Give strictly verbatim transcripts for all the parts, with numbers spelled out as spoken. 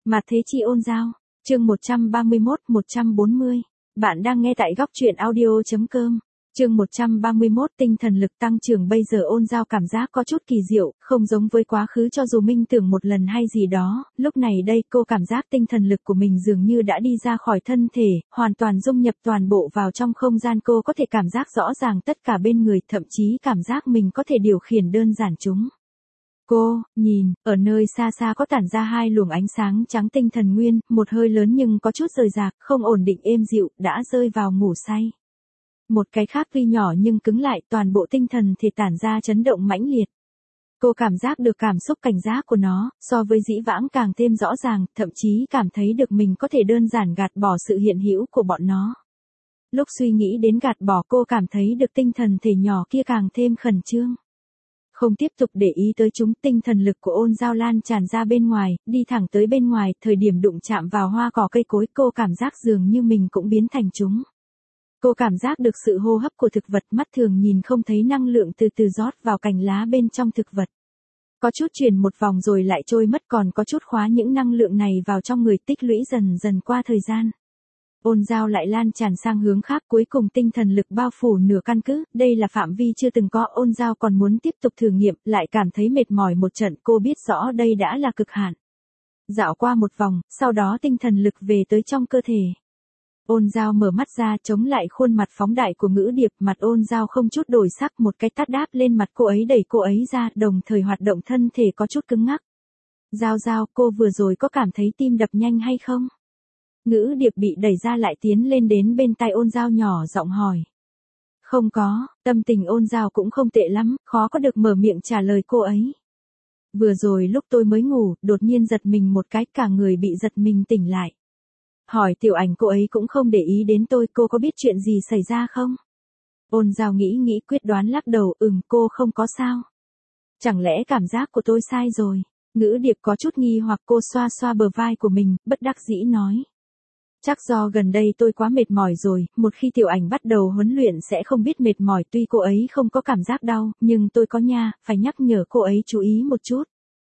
Mặt thế chi ôn giao, chương một trăm ba mươi mốt, một trăm bốn mươi. Bạn đang nghe tại góc truyện audio.com. Chương một trăm ba mươi mốt, tinh thần lực tăng trưởng. Bây giờ ôn giao cảm giác có chút kỳ diệu, không giống với quá khứ cho dù minh tưởng một lần hay gì đó, lúc này đây cô cảm giác tinh thần lực của mình dường như đã đi ra khỏi thân thể, hoàn toàn dung nhập toàn bộ vào trong không gian. Cô có thể cảm giác rõ ràng tất cả bên người, thậm chí cảm giác mình có thể điều khiển đơn giản chúng. Cô, nhìn, ở nơi xa xa có tản ra hai luồng ánh sáng trắng tinh thần nguyên, một hơi lớn nhưng có chút rời rạc, không ổn định êm dịu, đã rơi vào ngủ say. Một cái khác tuy nhỏ nhưng cứng lại, toàn bộ tinh thần thì tản ra chấn động mãnh liệt. Cô cảm giác được cảm xúc cảnh giác của nó, so với dĩ vãng càng thêm rõ ràng, thậm chí cảm thấy được mình có thể đơn giản gạt bỏ sự hiện hữu của bọn nó. Lúc suy nghĩ đến gạt bỏ, cô cảm thấy được tinh thần thể nhỏ kia càng thêm khẩn trương. Không tiếp tục để ý tới chúng, tinh thần lực của ôn giao lan tràn ra bên ngoài, đi thẳng tới bên ngoài, thời điểm đụng chạm vào hoa cỏ cây cối, cô cảm giác dường như mình cũng biến thành chúng. Cô cảm giác được sự hô hấp của thực vật, mắt thường nhìn không thấy năng lượng từ từ rót vào cành lá bên trong thực vật. Có chút chuyển một vòng rồi lại trôi mất, còn có chút khóa những năng lượng này vào trong người, tích lũy dần dần qua thời gian. Ôn giao lại lan tràn sang hướng khác, cuối cùng tinh thần lực bao phủ nửa căn cứ, đây là phạm vi chưa từng có. Ôn giao còn muốn tiếp tục thử nghiệm, lại cảm thấy mệt mỏi một trận, cô biết rõ đây đã là cực hạn. Dạo qua một vòng, sau đó tinh thần lực về tới trong cơ thể. Ôn giao mở mắt ra, chống lại khuôn mặt phóng đại của Ngữ Điệp, mặt ôn giao không chút đổi sắc, một cái tát đáp lên mặt cô ấy, đẩy cô ấy ra, đồng thời hoạt động thân thể có chút cứng ngắc. Giao giao, cô vừa rồi có cảm thấy tim đập nhanh hay không? Ngữ Điệp bị đẩy ra lại tiến lên đến bên tai ôn giao nhỏ giọng hỏi. Không có, tâm tình ôn giao cũng không tệ lắm, khó có được mở miệng trả lời cô ấy. Vừa rồi lúc tôi mới ngủ, đột nhiên giật mình một cái, cả người bị giật mình tỉnh lại. Hỏi Tiểu Ảnh, cô ấy cũng không để ý đến tôi, cô có biết chuyện gì xảy ra không? Ôn giao nghĩ nghĩ quyết đoán lắc đầu, ừm, cô không có sao. Chẳng lẽ cảm giác của tôi sai rồi? Ngữ Điệp có chút nghi hoặc, cô xoa xoa bờ vai của mình, bất đắc dĩ nói. Chắc do gần đây tôi quá mệt mỏi rồi, một khi Tiểu Ảnh bắt đầu huấn luyện sẽ không biết mệt mỏi, tuy cô ấy không có cảm giác đau, nhưng tôi có nha, phải nhắc nhở cô ấy chú ý một chút.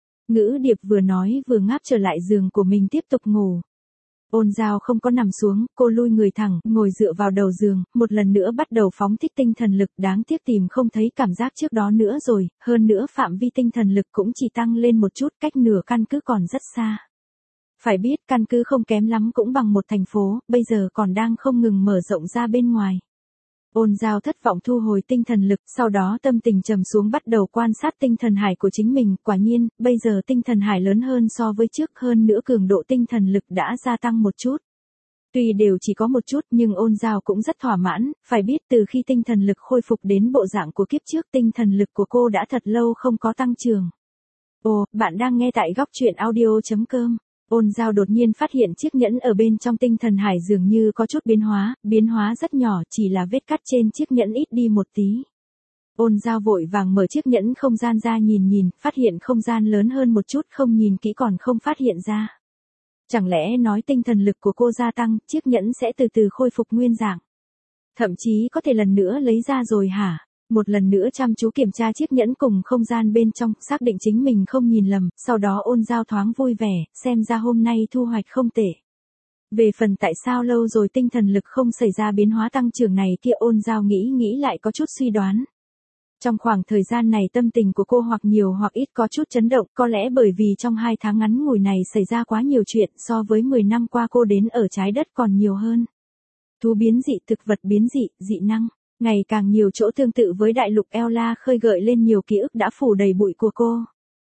Ngữ Điệp vừa nói vừa ngáp trở lại giường của mình tiếp tục ngủ. Ôn giao không có nằm xuống, cô lui người thẳng, ngồi dựa vào đầu giường, một lần nữa bắt đầu phóng thích tinh thần lực, đáng tiếc tìm không thấy cảm giác trước đó nữa rồi, hơn nữa phạm vi tinh thần lực cũng chỉ tăng lên một chút, cách nửa căn cứ còn rất xa. Phải biết căn cứ không kém lắm cũng bằng một thành phố, bây giờ còn đang không ngừng mở rộng ra bên ngoài. Ôn giao thất vọng thu hồi tinh thần lực, sau đó tâm tình trầm xuống, bắt đầu quan sát tinh thần hải của chính mình, quả nhiên, bây giờ tinh thần hải lớn hơn so với trước, hơn nữa cường độ tinh thần lực đã gia tăng một chút. Tuy đều chỉ có một chút nhưng ôn giao cũng rất thỏa mãn, phải biết từ khi tinh thần lực khôi phục đến bộ dạng của kiếp trước, tinh thần lực của cô đã thật lâu không có tăng trưởng. Ồ, bạn đang nghe tại góc truyện audio.com. Ôn giao đột nhiên phát hiện chiếc nhẫn ở bên trong tinh thần hải dường như có chút biến hóa, biến hóa rất nhỏ, chỉ là vết cắt trên chiếc nhẫn ít đi một tí. Ôn giao vội vàng mở chiếc nhẫn không gian ra nhìn nhìn, phát hiện không gian lớn hơn một chút, không nhìn kỹ còn không phát hiện ra. Chẳng lẽ nói tinh thần lực của cô gia tăng, chiếc nhẫn sẽ từ từ khôi phục nguyên dạng. Thậm chí có thể lần nữa lấy ra rồi hả? Một lần nữa chăm chú kiểm tra chiếc nhẫn cùng không gian bên trong, xác định chính mình không nhìn lầm, sau đó ôn giao thoáng vui vẻ, xem ra hôm nay thu hoạch không tệ. Về phần tại sao lâu rồi tinh thần lực không xảy ra biến hóa tăng trưởng này kia, ôn giao nghĩ nghĩ lại có chút suy đoán. Trong khoảng thời gian này tâm tình của cô hoặc nhiều hoặc ít có chút chấn động, có lẽ bởi vì trong hai tháng ngắn ngủi này xảy ra quá nhiều chuyện, so với mười năm qua cô đến ở trái đất còn nhiều hơn. Thú biến dị, thực vật biến dị, dị năng. Ngày càng nhiều chỗ tương tự với đại lục Ella khơi gợi lên nhiều ký ức đã phủ đầy bụi của cô.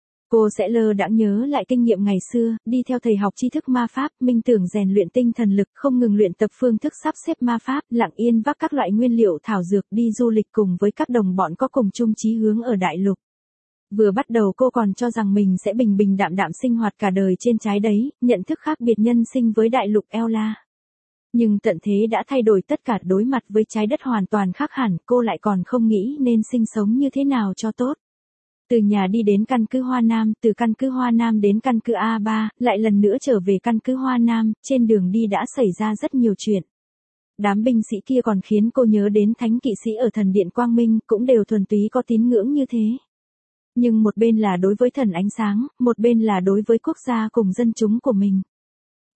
Cô sẽ lơ đãng nhớ lại kinh nghiệm ngày xưa, đi theo thầy học tri thức ma pháp, minh tưởng rèn luyện tinh thần lực, không ngừng luyện tập phương thức sắp xếp ma pháp, lặng yên vác các loại nguyên liệu thảo dược đi du lịch cùng với các đồng bọn có cùng chung chí hướng ở đại lục. Vừa bắt đầu cô còn cho rằng mình sẽ bình bình đạm đạm sinh hoạt cả đời trên trái đấy, nhận thức khác biệt nhân sinh với đại lục Ella. Nhưng tận thế đã thay đổi tất cả, đối mặt với trái đất hoàn toàn khác hẳn, cô lại còn không nghĩ nên sinh sống như thế nào cho tốt. Từ nhà đi đến căn cứ Hoa Nam, từ căn cứ Hoa Nam đến căn cứ A ba, lại lần nữa trở về căn cứ Hoa Nam, trên đường đi đã xảy ra rất nhiều chuyện. Đám binh sĩ kia còn khiến cô nhớ đến thánh kỵ sĩ ở thần điện Quang Minh, cũng đều thuần túy có tín ngưỡng như thế. Nhưng một bên là đối với thần ánh sáng, một bên là đối với quốc gia cùng dân chúng của mình.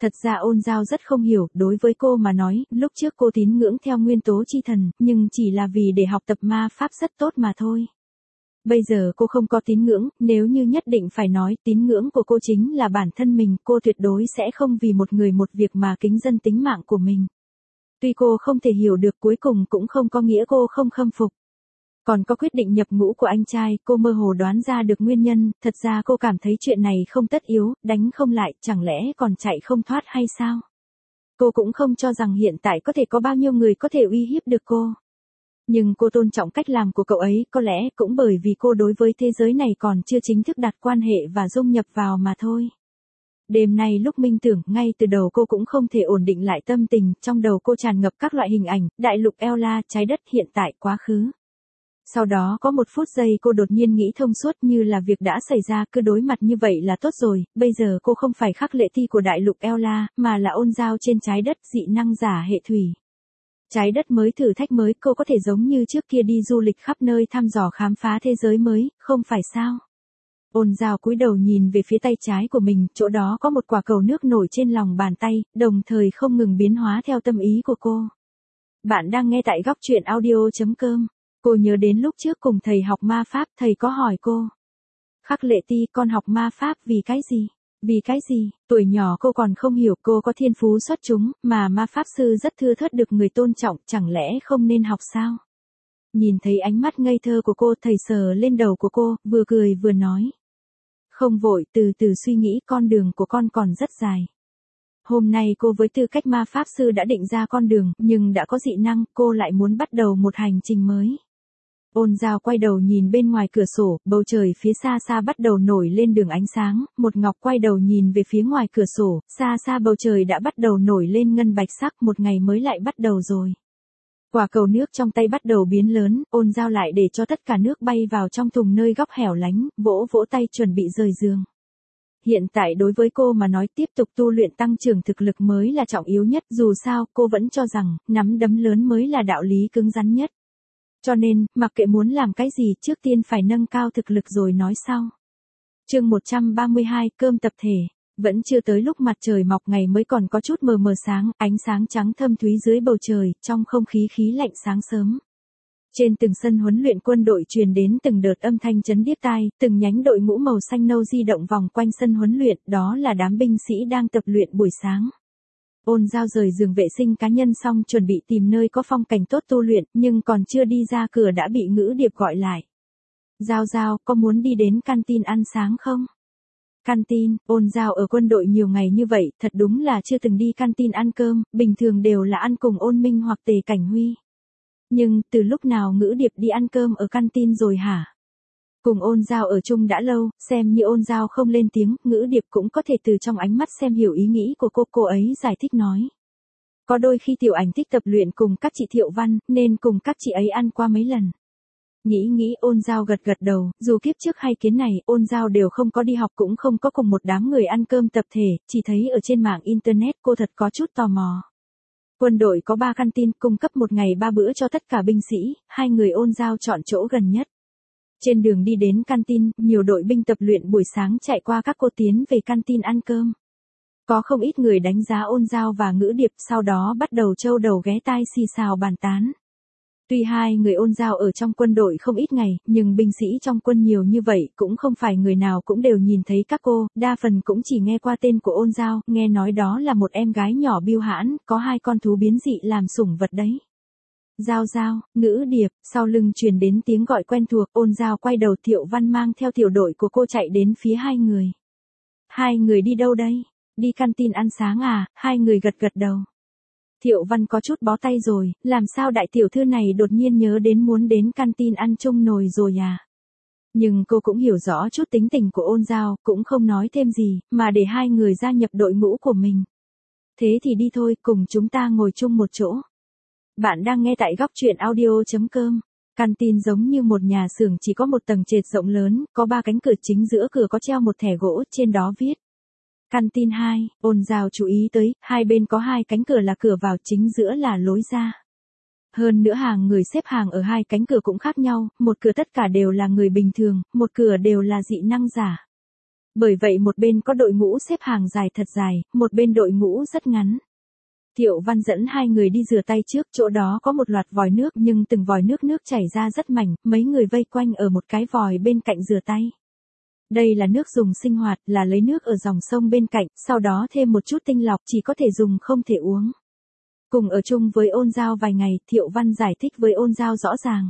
Thật ra Ôn Giao rất không hiểu, đối với cô mà nói, lúc trước cô tín ngưỡng theo nguyên tố chi thần, nhưng chỉ là vì để học tập ma pháp rất tốt mà thôi. Bây giờ cô không có tín ngưỡng, nếu như nhất định phải nói tín ngưỡng của cô chính là bản thân mình, cô tuyệt đối sẽ không vì một người một việc mà kính dân tính mạng của mình. Tuy cô không thể hiểu được, cuối cùng cũng không có nghĩa cô không khâm phục. Còn có quyết định nhập ngũ của anh trai, cô mơ hồ đoán ra được nguyên nhân, thật ra cô cảm thấy chuyện này không tất yếu, đánh không lại, chẳng lẽ còn chạy không thoát hay sao? Cô cũng không cho rằng hiện tại có thể có bao nhiêu người có thể uy hiếp được cô. Nhưng cô tôn trọng cách làm của cậu ấy, có lẽ cũng bởi vì cô đối với thế giới này còn chưa chính thức đặt quan hệ và dung nhập vào mà thôi. Đêm nay lúc minh tưởng, ngay từ đầu cô cũng không thể ổn định lại tâm tình, trong đầu cô tràn ngập các loại hình ảnh, đại lục Ella, trái đất, hiện tại, quá khứ. Sau đó có một phút giây cô đột nhiên nghĩ thông suốt, như là việc đã xảy ra, cứ đối mặt như vậy là tốt rồi, bây giờ cô không phải Khắc Lệ Ti của đại lục Ella, mà là Ôn Giao trên trái đất, dị năng giả hệ thủy. Trái đất mới, thử thách mới, cô có thể giống như trước kia đi du lịch khắp nơi thăm dò khám phá thế giới mới, không phải sao? Ôn Giao cúi đầu nhìn về phía tay trái của mình, chỗ đó có một quả cầu nước nổi trên lòng bàn tay, đồng thời không ngừng biến hóa theo tâm ý của cô. Bạn đang nghe tại góc truyện audio chấm com. Cô nhớ đến lúc trước cùng thầy học ma pháp, thầy có hỏi cô. Khắc Lệ Ti, con học ma pháp vì cái gì? Vì cái gì? Tuổi nhỏ cô còn không hiểu, cô có thiên phú xuất chúng, mà ma pháp sư rất thưa thớt được người tôn trọng, chẳng lẽ không nên học sao? Nhìn thấy ánh mắt ngây thơ của cô, thầy sờ lên đầu của cô, vừa cười vừa nói. Không vội, từ từ suy nghĩ, con đường của con còn rất dài. Hôm nay cô với tư cách ma pháp sư đã định ra con đường, nhưng đã có dị năng, cô lại muốn bắt đầu một hành trình mới. Ôn Giao quay đầu nhìn bên ngoài cửa sổ, bầu trời phía xa xa bắt đầu nổi lên đường ánh sáng, một Ngọc quay đầu nhìn về phía ngoài cửa sổ, xa xa bầu trời đã bắt đầu nổi lên ngân bạch sắc, một ngày mới lại bắt đầu rồi. Quả cầu nước trong tay bắt đầu biến lớn, Ôn Giao lại để cho tất cả nước bay vào trong thùng nơi góc hẻo lánh, vỗ vỗ tay chuẩn bị rời giường. Hiện tại đối với cô mà nói tiếp tục tu luyện tăng trưởng thực lực mới là trọng yếu nhất, dù sao cô vẫn cho rằng, nắm đấm lớn mới là đạo lý cứng rắn nhất. Cho nên, mặc kệ muốn làm cái gì, trước tiên phải nâng cao thực lực rồi nói sau. Chương một trăm ba mươi hai, cơm tập thể. Vẫn chưa tới lúc mặt trời mọc, ngày mới còn có chút mờ mờ sáng, ánh sáng trắng thâm thúy dưới bầu trời, trong không khí khí lạnh sáng sớm. Trên từng sân huấn luyện quân đội truyền đến từng đợt âm thanh chấn điếc tai, từng nhánh đội ngũ màu xanh nâu di động vòng quanh sân huấn luyện, đó là đám binh sĩ đang tập luyện buổi sáng. Ôn Giao rời giường vệ sinh cá nhân xong chuẩn bị tìm nơi có phong cảnh tốt tu luyện, nhưng còn chưa đi ra cửa đã bị Ngữ Điệp gọi lại. Giao Giao, có muốn đi đến canteen ăn sáng không? Canteen, Ôn Giao ở quân đội nhiều ngày như vậy, thật đúng là chưa từng đi canteen ăn cơm, bình thường đều là ăn cùng Ôn Minh hoặc Tề Cảnh Huy. Nhưng, từ lúc nào Ngữ Điệp đi ăn cơm ở canteen rồi hả? Cùng Ôn Giao ở chung đã lâu, xem như Ôn Giao không lên tiếng, Ngữ Điệp cũng có thể từ trong ánh mắt xem hiểu ý nghĩ của cô, cô ấy giải thích nói. Có đôi khi Tiểu Ảnh thích tập luyện cùng các chị Thiệu Văn, nên cùng các chị ấy ăn qua mấy lần. Nghĩ nghĩ Ôn Giao gật gật đầu, dù kiếp trước hay kiến này, Ôn Giao đều không có đi học cũng không có cùng một đám người ăn cơm tập thể, chỉ thấy ở trên mạng Internet cô thật có chút tò mò. Quân đội có ba canteen cung cấp một ngày ba bữa cho tất cả binh sĩ, hai người Ôn Giao chọn chỗ gần nhất. Trên đường đi đến canteen, nhiều đội binh tập luyện buổi sáng chạy qua các cô tiến về canteen ăn cơm. Có không ít người đánh giá Ôn Giao và Ngữ Điệp, sau đó bắt đầu trâu đầu ghé tai xì xào bàn tán. Tuy hai người Ôn Giao ở trong quân đội không ít ngày, nhưng binh sĩ trong quân nhiều như vậy, cũng không phải người nào cũng đều nhìn thấy các cô, đa phần cũng chỉ nghe qua tên của Ôn Giao, nghe nói đó là một em gái nhỏ biêu hãn, có hai con thú biến dị làm sủng vật đấy. Giao Giao, Ngữ Điệp, sau lưng truyền đến tiếng gọi quen thuộc, Ôn Giao quay đầu, Thiệu Văn mang theo tiểu đội của cô chạy đến phía hai người. Hai người đi đâu đây? Đi canteen ăn sáng à? Hai người gật gật đầu. Thiệu Văn có chút bó tay rồi, làm sao đại tiểu thư này đột nhiên nhớ đến muốn đến canteen ăn chung nồi rồi à? Nhưng cô cũng hiểu rõ chút tính tình của Ôn Giao, cũng không nói thêm gì, mà để hai người gia nhập đội ngũ của mình. Thế thì đi thôi, cùng chúng ta ngồi chung một chỗ. Bạn đang nghe tại góc truyện audio chấm com. Canteen giống như một nhà xưởng chỉ có một tầng trệt rộng lớn, có ba cánh cửa chính, giữa cửa có treo một thẻ gỗ, trên đó viết. Canteen hai, Ôn Giao chú ý tới, hai bên có hai cánh cửa là cửa vào, chính giữa là lối ra. Hơn nữa hàng người xếp hàng ở hai cánh cửa cũng khác nhau, một cửa tất cả đều là người bình thường, một cửa đều là dị năng giả. Bởi vậy một bên có đội ngũ xếp hàng dài thật dài, một bên đội ngũ rất ngắn. Thiệu Văn dẫn hai người đi rửa tay trước, chỗ đó có một loạt vòi nước nhưng từng vòi nước nước chảy ra rất mảnh, mấy người vây quanh ở một cái vòi bên cạnh rửa tay. Đây là nước dùng sinh hoạt, là lấy nước ở dòng sông bên cạnh, sau đó thêm một chút tinh lọc, chỉ có thể dùng không thể uống. Cùng ở chung với Ôn Giao vài ngày, Thiệu Văn giải thích với Ôn Giao rõ ràng.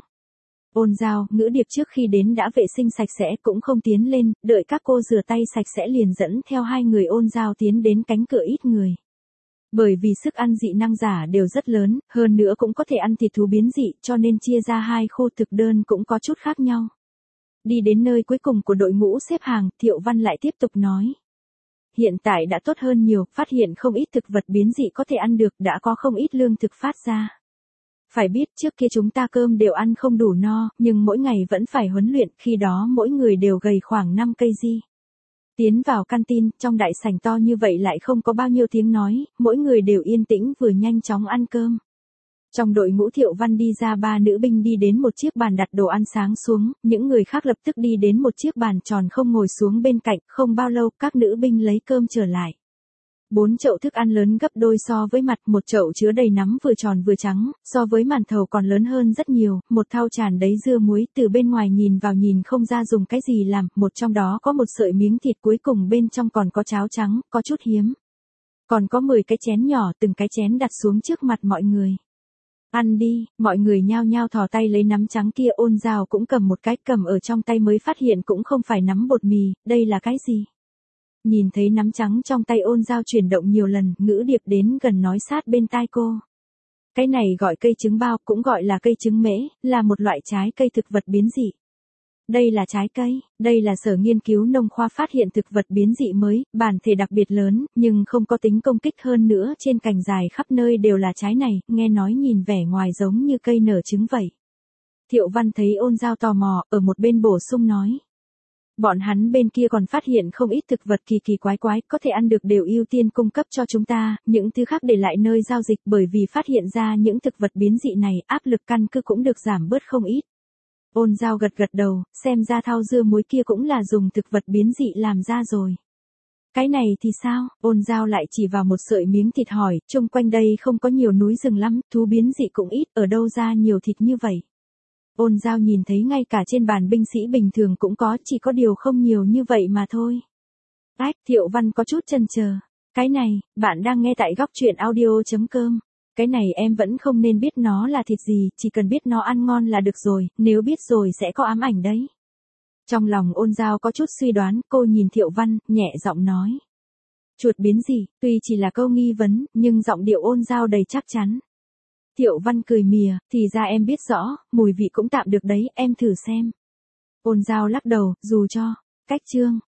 Ôn Giao, Ngữ Điệp trước khi đến đã vệ sinh sạch sẽ cũng không tiến lên, đợi các cô rửa tay sạch sẽ liền dẫn theo hai người Ôn Giao tiến đến cánh cửa ít người. Bởi vì sức ăn dị năng giả đều rất lớn, hơn nữa cũng có thể ăn thịt thú biến dị, cho nên chia ra hai khu thực đơn cũng có chút khác nhau. Đi đến nơi cuối cùng của đội ngũ xếp hàng, Thiệu Văn lại tiếp tục nói. Hiện tại đã tốt hơn nhiều, phát hiện không ít thực vật biến dị có thể ăn được, đã có không ít lương thực phát ra. Phải biết trước kia chúng ta cơm đều ăn không đủ no, nhưng mỗi ngày vẫn phải huấn luyện, khi đó mỗi người đều gầy khoảng năm cây gi. Tiến vào canteen, trong đại sảnh to như vậy lại không có bao nhiêu tiếng nói, mỗi người đều yên tĩnh vừa nhanh chóng ăn cơm. Trong đội ngũ Thiệu Văn đi ra ba nữ binh đi đến một chiếc bàn đặt đồ ăn sáng xuống, những người khác lập tức đi đến một chiếc bàn tròn không ngồi xuống bên cạnh, không bao lâu các nữ binh lấy cơm trở lại. Bốn chậu thức ăn lớn gấp đôi so với mặt, một chậu chứa đầy nắm vừa tròn vừa trắng, so với màn thầu còn lớn hơn rất nhiều, một thau tràn đầy dưa muối, từ bên ngoài nhìn vào nhìn không ra dùng cái gì làm, một trong đó có một sợi miếng thịt, cuối cùng bên trong còn có cháo trắng, có chút hiếm. Còn có mười cái chén nhỏ, từng cái chén đặt xuống trước mặt mọi người. Ăn đi, mọi người nhao nhao thò tay lấy nắm trắng kia. Ôn Giao cũng cầm một cái, cầm ở trong tay mới phát hiện cũng không phải nắm bột mì, đây là cái gì? Nhìn thấy nắm trắng trong tay Ôn Giao chuyển động nhiều lần, Ngữ Điệp đến gần nói sát bên tai cô. Cái này gọi cây trứng bao, cũng gọi là cây trứng mễ, là một loại trái cây thực vật biến dị. Đây là trái cây, đây là sở nghiên cứu nông khoa phát hiện thực vật biến dị mới, bản thể đặc biệt lớn, nhưng không có tính công kích, hơn nữa trên cành dài khắp nơi đều là trái này, nghe nói nhìn vẻ ngoài giống như cây nở trứng vậy. Thiệu Văn thấy Ôn Giao tò mò, ở một bên bổ sung nói. Bọn hắn bên kia còn phát hiện không ít thực vật kỳ kỳ quái quái, có thể ăn được đều ưu tiên cung cấp cho chúng ta, những thứ khác để lại nơi giao dịch, bởi vì phát hiện ra những thực vật biến dị này, áp lực căn cứ cũng được giảm bớt không ít. Ôn Giao gật gật đầu, xem ra thau dưa muối kia cũng là dùng thực vật biến dị làm ra rồi. Cái này thì sao? Ôn Giao lại chỉ vào một sợi miếng thịt hỏi, chung quanh đây không có nhiều núi rừng lắm, thú biến dị cũng ít, ở đâu ra nhiều thịt như vậy? Ôn Giao nhìn thấy ngay cả trên bàn binh sĩ bình thường cũng có, chỉ có điều không nhiều như vậy mà thôi. Ách, Thiệu Văn có chút chần chờ. Cái này, bạn đang nghe tại góc truyện audio chấm com. Cái này em vẫn không nên biết nó là thịt gì, chỉ cần biết nó ăn ngon là được rồi, nếu biết rồi sẽ có ám ảnh đấy. Trong lòng Ôn Giao có chút suy đoán, cô nhìn Thiệu Văn, nhẹ giọng nói. Chuột biến gì, tuy chỉ là câu nghi vấn, nhưng giọng điệu Ôn Giao đầy chắc chắn. Thiệu Văn cười mỉa, thì ra em biết rõ, mùi vị cũng tạm được đấy, em thử xem. Ôn Giao lắc đầu, dù cho, cách chương.